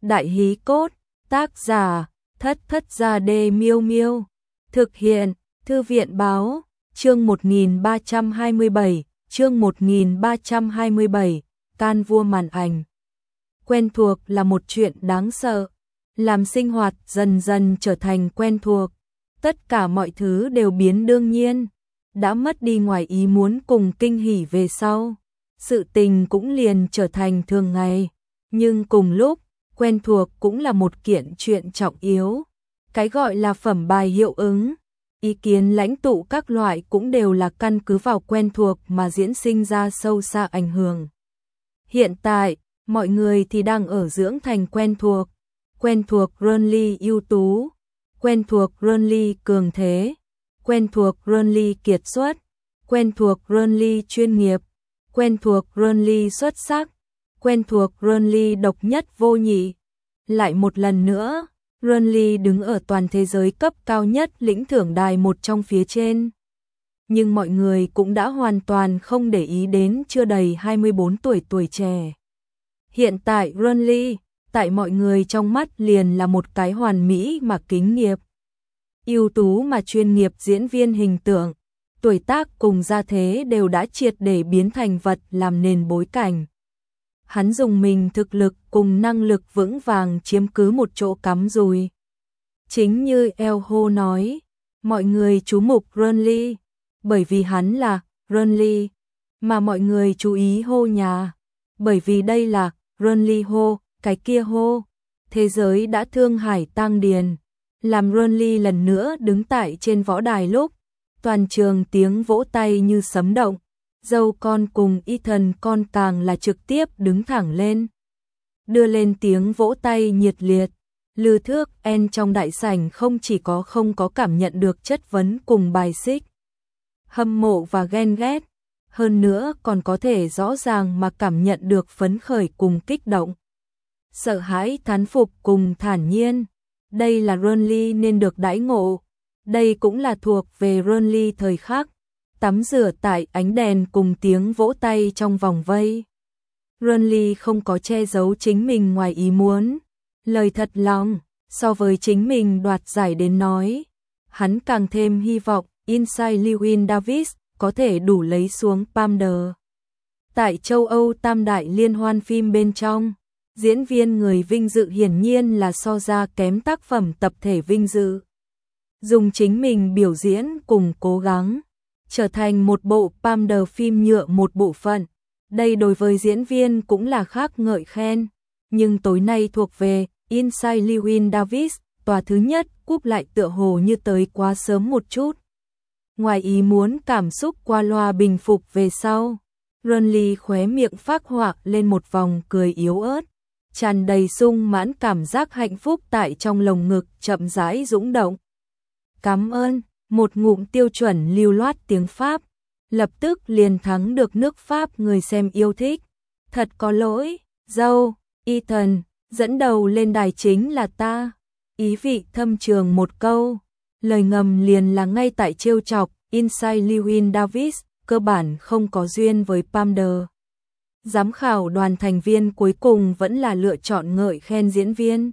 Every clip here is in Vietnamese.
Đại hí cốt, tác giả, Thất Thất Gia Đê Miêu Miêu. Thực hiện, Thư viện báo, chương 1327, chương 1327, can vua màn ảnh. Quen thuộc là một chuyện đáng sợ, làm sinh hoạt dần dần trở thành quen thuộc. Tất cả mọi thứ đều biến đương nhiên, đã mất đi ngoài ý muốn cùng kinh hỉ về sau. Sự tình cũng liền trở thành thường ngày, nhưng cùng lúc, quen thuộc cũng là một kiện chuyện trọng yếu. Cái gọi là phẩm bài hiệu ứng, ý kiến lãnh tụ các loại cũng đều là căn cứ vào quen thuộc mà diễn sinh ra sâu xa ảnh hưởng. Hiện tại, mọi người thì đang ở dưỡng thành quen thuộc Renly ưu tú, quen thuộc Renly cường thế, quen thuộc Renly kiệt xuất, quen thuộc Renly chuyên nghiệp, quen thuộc Renly xuất sắc, quen thuộc Renly độc nhất vô nhị. Lại một lần nữa, Renly đứng ở toàn thế giới cấp cao nhất lĩnh thưởng đài một trong phía trên. Nhưng mọi người cũng đã hoàn toàn không để ý đến chưa đầy 24 tuổi trẻ. Hiện tại Renly, tại mọi người trong mắt liền là một cái hoàn mỹ mà kính nghiệp. Ưu tú mà chuyên nghiệp diễn viên hình tượng, tuổi tác cùng gia thế đều đã triệt để biến thành vật làm nền bối cảnh. Hắn dùng mình thực lực cùng năng lực vững vàng chiếm cứ một chỗ cắm rùi. Chính như Elho nói, mọi người chú mục Renly, bởi vì hắn là Renly, mà mọi người chú ý hô nhà, bởi vì đây là Renly hô, cái kia hô. Thế giới đã thương hải tang điền, làm Renly lần nữa đứng tại trên võ đài lúc, toàn trường tiếng vỗ tay như sấm động. Dâu con cùng Ethan con càng là trực tiếp đứng thẳng lên, đưa lên tiếng vỗ tay nhiệt liệt. Lư Thước En trong đại sảnh không chỉ không có cảm nhận được chất vấn cùng bài xích, hâm mộ và ghen ghét, hơn nữa còn có thể rõ ràng mà cảm nhận được phấn khởi cùng kích động, sợ hãi thán phục cùng thản nhiên. Đây là Renly nên được đãi ngộ, đây cũng là thuộc về Renly thời khắc tắm rửa tại ánh đèn cùng tiếng vỗ tay trong vòng vây. Renly không có che giấu chính mình ngoài ý muốn, lời thật lòng, so với chính mình đoạt giải đến nói, hắn càng thêm hy vọng Inside Llewyn Davis có thể đủ lấy xuống Palmer. Tại châu Âu tam đại liên hoan phim bên trong, diễn viên người vinh dự hiển nhiên là so ra kém tác phẩm tập thể vinh dự. Dùng chính mình biểu diễn cùng cố gắng trở thành một bộ Palmer phim nhựa một bộ phận, đây đối với diễn viên cũng là khác ngợi khen. Nhưng tối nay thuộc về Inside Llewyn Davis, tòa thứ nhất cúp lại tựa hồ như tới quá sớm một chút. Ngoài ý muốn cảm xúc qua loa bình phục về sau, Renly khóe miệng phác họa lên một vòng cười yếu ớt, tràn đầy sung mãn cảm giác hạnh phúc tại trong lồng ngực chậm rãi dũng động. Cảm ơn. Một ngụm tiêu chuẩn lưu loát tiếng Pháp, lập tức liền thắng được nước Pháp người xem yêu thích. Thật có lỗi, dâu, Ethan, dẫn đầu lên đài chính là ta. Ý vị thâm trường một câu, lời ngầm liền là ngay tại trêu chọc, Inside Llewyn Davis, cơ bản không có duyên với Palmer. Giám khảo đoàn thành viên cuối cùng vẫn là lựa chọn ngợi khen diễn viên,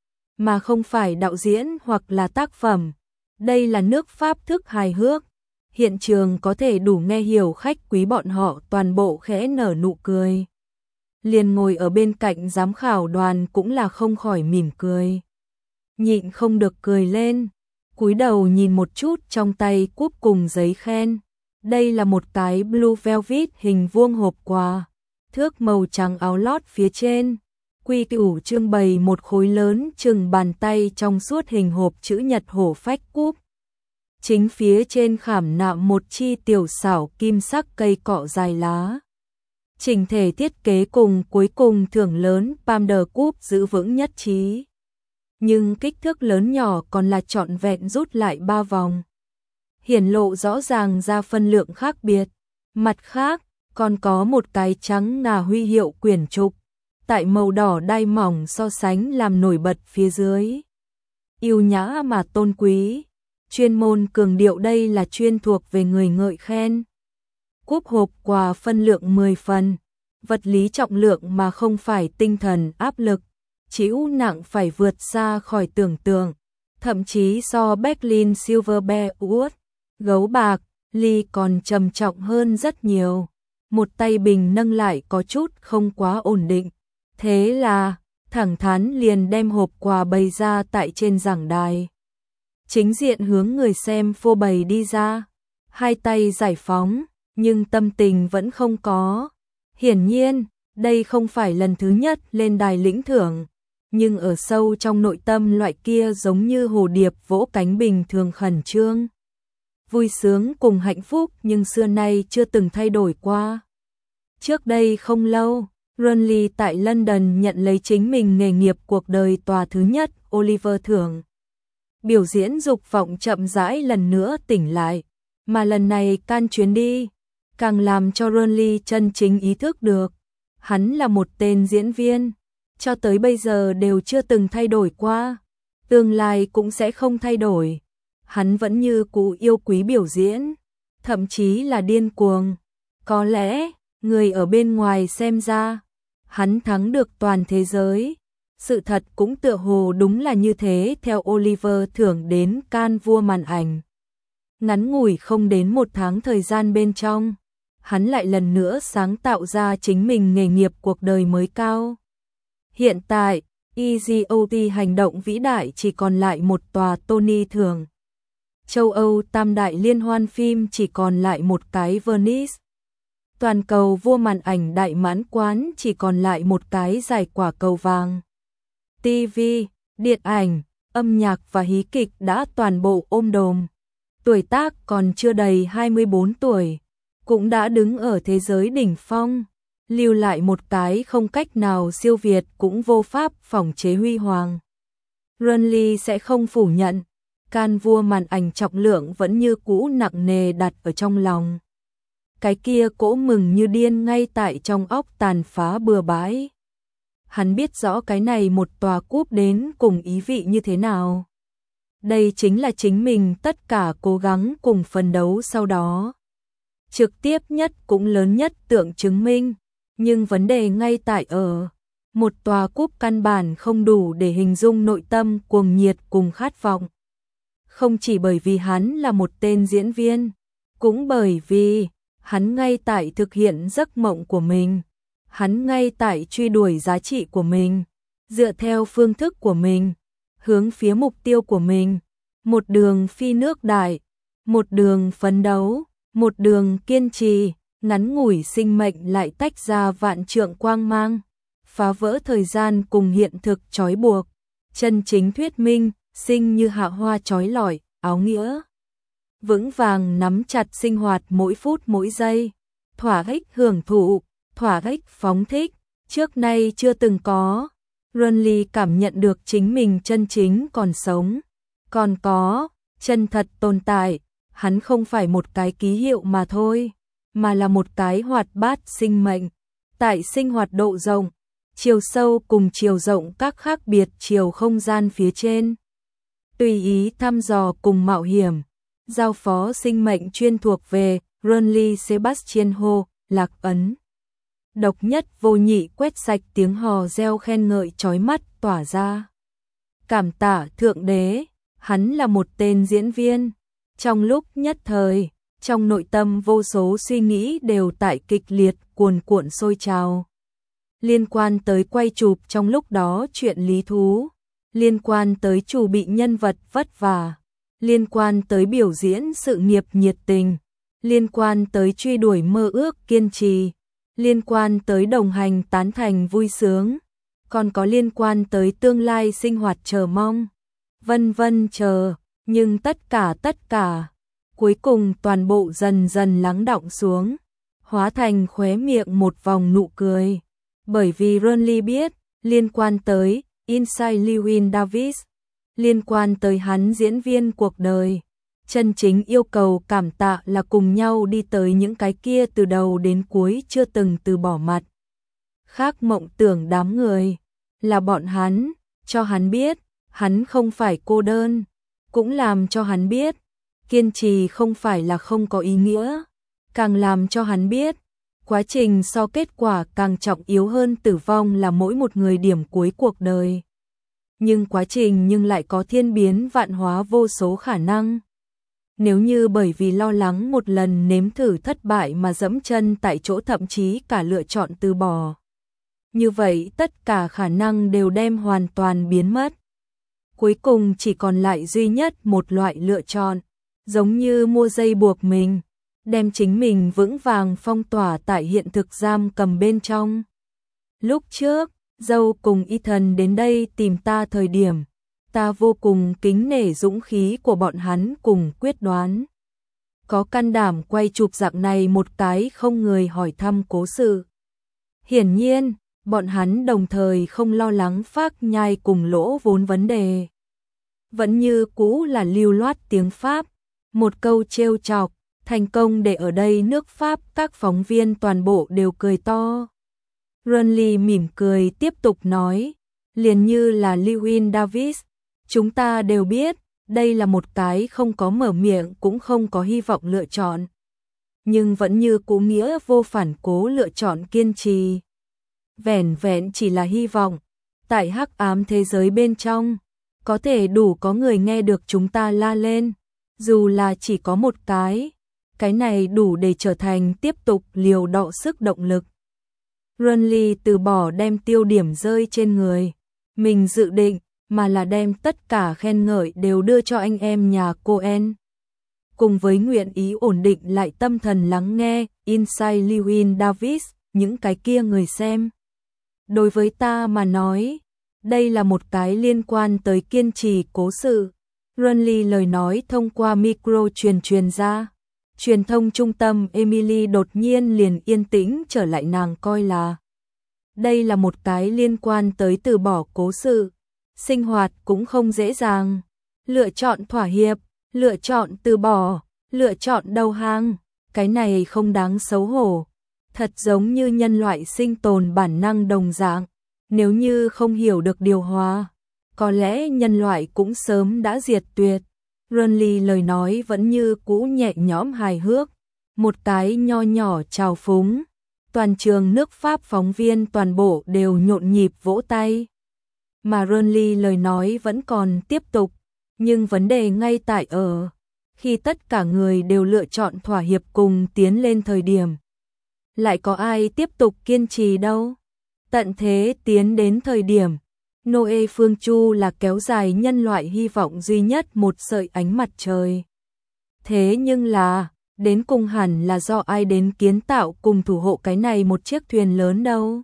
mà không phải đạo diễn hoặc là tác phẩm. Đây là nước Pháp thức hài hước, hiện trường có thể đủ nghe hiểu khách quý bọn họ toàn bộ khẽ nở nụ cười. Liền ngồi ở bên cạnh giám khảo đoàn cũng là không khỏi mỉm cười. Nhịn không được cười lên, cúi đầu nhìn một chút trong tay cúp cùng giấy khen. Đây là một cái Blue Velvet hình vuông hộp quà, thước màu trắng áo lót phía trên. Quy củ trưng bày một khối lớn chừng bàn tay trong suốt hình hộp chữ nhật hổ phách cúp. Chính phía trên khảm nạm một chi tiểu xảo kim sắc cây cọ dài lá. Chỉnh thể thiết kế cùng cuối cùng thưởng lớn Palmer cúp giữ vững nhất trí. Nhưng kích thước lớn nhỏ còn là trọn vẹn rút lại 3 vòng. Hiển lộ rõ ràng ra phân lượng khác biệt. Mặt khác, còn có một cái trắng ngà huy hiệu quyển trục, tại màu đỏ đai mỏng so sánh làm nổi bật phía dưới. Yêu nhã mà tôn quý, chuyên môn cường điệu đây là chuyên thuộc về người ngợi khen. Cúp hộp quà phân lượng 10 phần, vật lý trọng lượng mà không phải tinh thần áp lực, chịu nặng phải vượt xa khỏi tưởng tượng, thậm chí so Berlin Silver Bear Wood, gấu bạc, ly còn trầm trọng hơn rất nhiều. Một tay bình nâng lại có chút không quá ổn định, thế là thẳng thắn liền đem hộp quà bày ra tại trên giảng đài. Chính diện hướng người xem phô bày đi ra, hai tay giải phóng, nhưng tâm tình vẫn không có. Hiển nhiên, đây không phải lần thứ nhất lên đài lĩnh thưởng, nhưng ở sâu trong nội tâm loại kia giống như hồ điệp vỗ cánh bình thường khẩn trương. Vui sướng cùng hạnh phúc nhưng xưa nay chưa từng thay đổi qua. Trước đây không lâu, Runley tại London nhận lấy chính mình nghề nghiệp cuộc đời tòa thứ nhất Oliver thưởng. Biểu diễn dục vọng chậm rãi lần nữa tỉnh lại, mà lần này can chuyến đi, càng làm cho Runley chân chính ý thức được. Hắn là một tên diễn viên, cho tới bây giờ đều chưa từng thay đổi qua, tương lai cũng sẽ không thay đổi. Hắn vẫn như cũ yêu quý biểu diễn, thậm chí là điên cuồng. Có lẽ, người ở bên ngoài xem ra, hắn thắng được toàn thế giới. Sự thật cũng tựa hồ đúng là như thế theo Oliver thưởng đến Cannes vua màn ảnh. Ngắn ngủi không đến một tháng thời gian bên trong, hắn lại lần nữa sáng tạo ra chính mình nghề nghiệp cuộc đời mới cao. Hiện tại, EGOT hành động vĩ đại chỉ còn lại một tòa Tony thưởng. Châu Âu tam đại liên hoan phim chỉ còn lại một cái Venice. Toàn cầu vua màn ảnh đại mãn quán chỉ còn lại một cái giải quả cầu vàng. TV, điện ảnh, âm nhạc và hí kịch đã toàn bộ ôm đồm. Tuổi tác còn chưa đầy 24 tuổi, cũng đã đứng ở thế giới đỉnh phong, lưu lại một cái không cách nào siêu việt cũng vô pháp phỏng chế huy hoàng. Runley sẽ không phủ nhận, Cannes vua màn ảnh trọng lượng vẫn như cũ nặng nề đặt ở trong lòng. Cái kia cỗ mừng như điên ngay tại trong óc tàn phá bừa bãi. Hắn biết rõ cái này một tòa cúp đến cùng ý vị như thế nào. Đây chính là chính mình tất cả cố gắng cùng phấn đấu sau đó. Trực tiếp nhất cũng lớn nhất tượng chứng minh, nhưng vấn đề ngay tại ở. Một tòa cúp căn bản không đủ để hình dung nội tâm cuồng nhiệt cùng khát vọng. Không chỉ bởi vì hắn là một tên diễn viên, cũng bởi vì hắn ngay tại thực hiện giấc mộng của mình. Hắn ngay tại truy đuổi giá trị của mình, dựa theo phương thức của mình, hướng phía mục tiêu của mình. Một đường phi nước đại, một đường phấn đấu, một đường kiên trì, ngắn ngủi sinh mệnh lại tách ra vạn trượng quang mang, phá vỡ thời gian cùng hiện thực trói buộc. Chân chính thuyết minh, sinh như hạ hoa trói lọi, áo nghĩa. Vững vàng nắm chặt sinh hoạt mỗi phút mỗi giây, thỏa thích hưởng thụ, thỏa thích phóng thích, trước nay chưa từng có. Runley cảm nhận được chính mình chân chính còn sống, còn có, chân thật tồn tại. Hắn không phải một cái ký hiệu mà thôi, mà là một cái hoạt bát sinh mệnh. Tại sinh hoạt độ rộng, chiều sâu cùng chiều rộng các khác biệt chiều không gian phía trên. Tùy ý thăm dò cùng mạo hiểm, giao phó sinh mệnh chuyên thuộc về Runley Sebastianho, lạc ấn. Độc nhất vô nhị quét sạch tiếng hò reo khen ngợi chói mắt tỏa ra. Cảm tạ Thượng Đế, hắn là một tên diễn viên. Trong lúc nhất thời, trong nội tâm vô số suy nghĩ đều tại kịch liệt cuồn cuộn sôi trào. Liên quan tới quay chụp trong lúc đó chuyện lý thú, liên quan tới chủ bị nhân vật vất vả, liên quan tới biểu diễn sự nghiệp nhiệt tình, liên quan tới truy đuổi mơ ước kiên trì, liên quan tới đồng hành tán thành vui sướng, còn có liên quan tới tương lai sinh hoạt chờ mong, vân vân chờ, nhưng tất cả, cuối cùng toàn bộ dần dần lắng đọng xuống, hóa thành khóe miệng một vòng nụ cười. Bởi vì Runley biết, liên quan tới Inside Llewyn Davis, liên quan tới hắn diễn viên cuộc đời, chân chính yêu cầu cảm tạ là cùng nhau đi tới những cái kia từ đầu đến cuối chưa từng từ bỏ mặt. Khác mộng tưởng đám người, là bọn hắn, cho hắn biết, hắn không phải cô đơn, cũng làm cho hắn biết, kiên trì không phải là không có ý nghĩa, càng làm cho hắn biết, Quá trình so kết quả càng trọng yếu hơn tử vong là mỗi một người điểm cuối cuộc đời. Nhưng quá trình lại có thiên biến vạn hóa vô số khả năng. Nếu như bởi vì lo lắng một lần nếm thử thất bại mà dẫm chân tại chỗ, thậm chí cả lựa chọn từ bỏ, như vậy tất cả khả năng đều đem hoàn toàn biến mất. Cuối cùng chỉ còn lại duy nhất một loại lựa chọn, giống như mua dây buộc mình, đem chính mình vững vàng phong tỏa tại hiện thực giam cầm bên trong. Lúc trước, Dâu cùng Ethan đến đây tìm ta thời điểm, ta vô cùng kính nể dũng khí của bọn hắn cùng quyết đoán. Có can đảm quay chụp dạng này một cái không người hỏi thăm cố sự. Hiển nhiên, bọn hắn đồng thời không lo lắng phác nhai cùng lỗ vốn vấn đề. Vẫn như cũ là lưu loát tiếng Pháp, một câu trêu chọc, thành công để ở đây nước Pháp các phóng viên toàn bộ đều cười to. Runley mỉm cười tiếp tục nói, liền như là Llewyn Davis, chúng ta đều biết, đây là một cái không có mở miệng cũng không có hy vọng lựa chọn. Nhưng vẫn như cú nghĩa vô phản cố lựa chọn kiên trì. Vẻn vẹn chỉ là hy vọng, tại hắc ám thế giới bên trong, có thể đủ có người nghe được chúng ta la lên, dù là chỉ có một cái này đủ để trở thành tiếp tục liều đọ sức động lực. Runley từ bỏ đem tiêu điểm rơi trên người mình dự định, mà là đem tất cả khen ngợi đều đưa cho anh em nhà Coen. Cùng với nguyện ý ổn định lại tâm thần lắng nghe, Inside Llewyn Davis, những cái kia người xem. Đối với ta mà nói, đây là một cái liên quan tới kiên trì cố sự. Runley lời nói thông qua micro truyền ra. Truyền thông trung tâm Emily đột nhiên liền yên tĩnh trở lại, nàng coi là đây là một cái liên quan tới từ bỏ cố sự. Sinh hoạt cũng không dễ dàng. Lựa chọn thỏa hiệp, lựa chọn từ bỏ, lựa chọn đầu hàng. Cái này không đáng xấu hổ. Thật giống như nhân loại sinh tồn bản năng đồng dạng. Nếu như không hiểu được điều hòa, có lẽ nhân loại cũng sớm đã diệt tuyệt. Runley lời nói vẫn như cũ nhẹ nhõm hài hước. Một cái nho nhỏ trào phúng. Toàn trường nước Pháp phóng viên toàn bộ đều nhộn nhịp vỗ tay. Mà Runley lời nói vẫn còn tiếp tục. Nhưng vấn đề ngay tại ở khi tất cả người đều lựa chọn thỏa hiệp cùng tiến lên thời điểm, lại có ai tiếp tục kiên trì đâu. Tận thế tiến đến thời điểm, Noe Phương Chu là kéo dài nhân loại hy vọng duy nhất một sợi ánh mặt trời. Thế nhưng là, đến cùng hẳn là do ai đến kiến tạo cùng thủ hộ cái này một chiếc thuyền lớn đâu.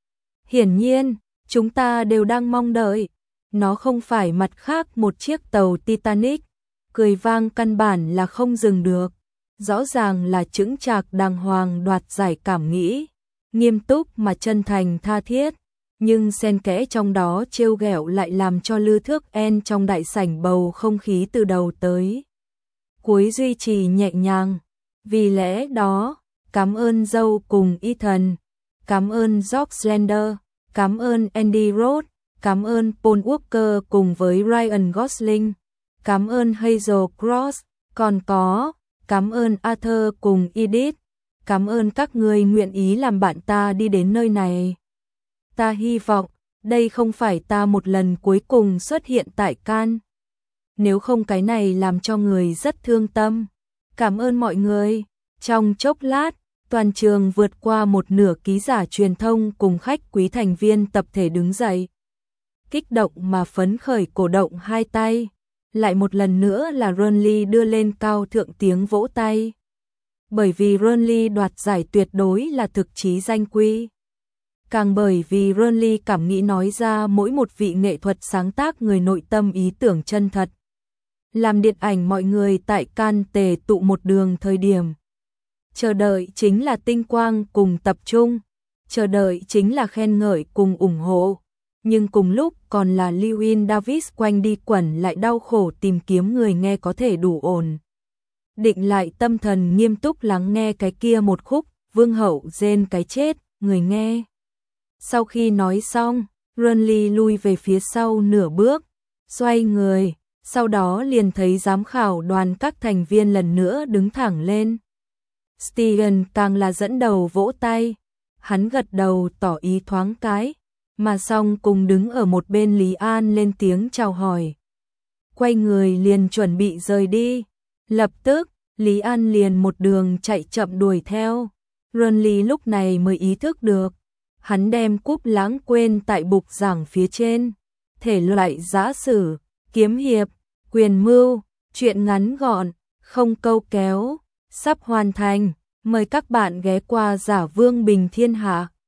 Hiển nhiên, chúng ta đều đang mong đợi. Nó không phải mặt khác một chiếc tàu Titanic, cười vang căn bản là không dừng được. Rõ ràng là chững chạc đàng hoàng đoạt giải cảm nghĩ, nghiêm túc mà chân thành tha thiết. Nhưng xen kẽ trong đó trêu ghẹo lại làm cho lư thước en trong đại sảnh bầu không khí từ đầu tới cuối duy trì nhẹ nhàng. Vì lẽ đó, cảm ơn Dâu cùng Ethan, cảm ơn George Slender, cảm ơn Andy Roth, cảm ơn Paul Walker cùng với Ryan Gosling, cảm ơn Hazel Cross, còn có cảm ơn Arthur cùng Edith, cảm ơn các người nguyện ý làm bạn ta đi đến nơi này. Ta hy vọng, đây không phải ta một lần cuối cùng xuất hiện tại Cannes. Nếu không cái này làm cho người rất thương tâm. Cảm ơn mọi người. Trong chốc lát, toàn trường vượt qua một nửa ký giả truyền thông cùng khách quý thành viên tập thể đứng dậy. Kích động mà phấn khởi cổ động hai tay. Lại một lần nữa là Runley đưa lên cao thượng tiếng vỗ tay. Bởi vì Runley đoạt giải tuyệt đối là thực chí danh quy. Càng bởi vì Runley cảm nghĩ nói ra mỗi một vị nghệ thuật sáng tác người nội tâm ý tưởng chân thật. Làm điện ảnh mọi người tại Cannes tề tụ một đường thời điểm. Chờ đợi chính là tinh quang cùng tập trung. Chờ đợi chính là khen ngợi cùng ủng hộ. Nhưng cùng lúc còn là Llewyn Davis quanh đi quẩn lại đau khổ tìm kiếm người nghe có thể đủ ổn. Định lại tâm thần nghiêm túc lắng nghe cái kia một khúc, vương hậu rên cái chết, người nghe. Sau khi nói xong, Runley lui về phía sau nửa bước, xoay người, sau đó liền thấy giám khảo đoàn các thành viên lần nữa đứng thẳng lên. Steven càng là dẫn đầu vỗ tay. Hắn gật đầu tỏ ý thoáng cái, mà xong cùng đứng ở một bên Lý An lên tiếng chào hỏi. Quay người liền chuẩn bị rời đi. Lập tức, Lý An liền một đường chạy chậm đuổi theo. Renly lúc này mới ý thức được. Hắn đem cúp lãng quên tại bục giảng phía trên. Thể loại giã sử, kiếm hiệp, quyền mưu, truyện ngắn gọn, không câu kéo, sắp hoàn thành. Mời các bạn ghé qua Giả Vương Bình Thiên Hạ.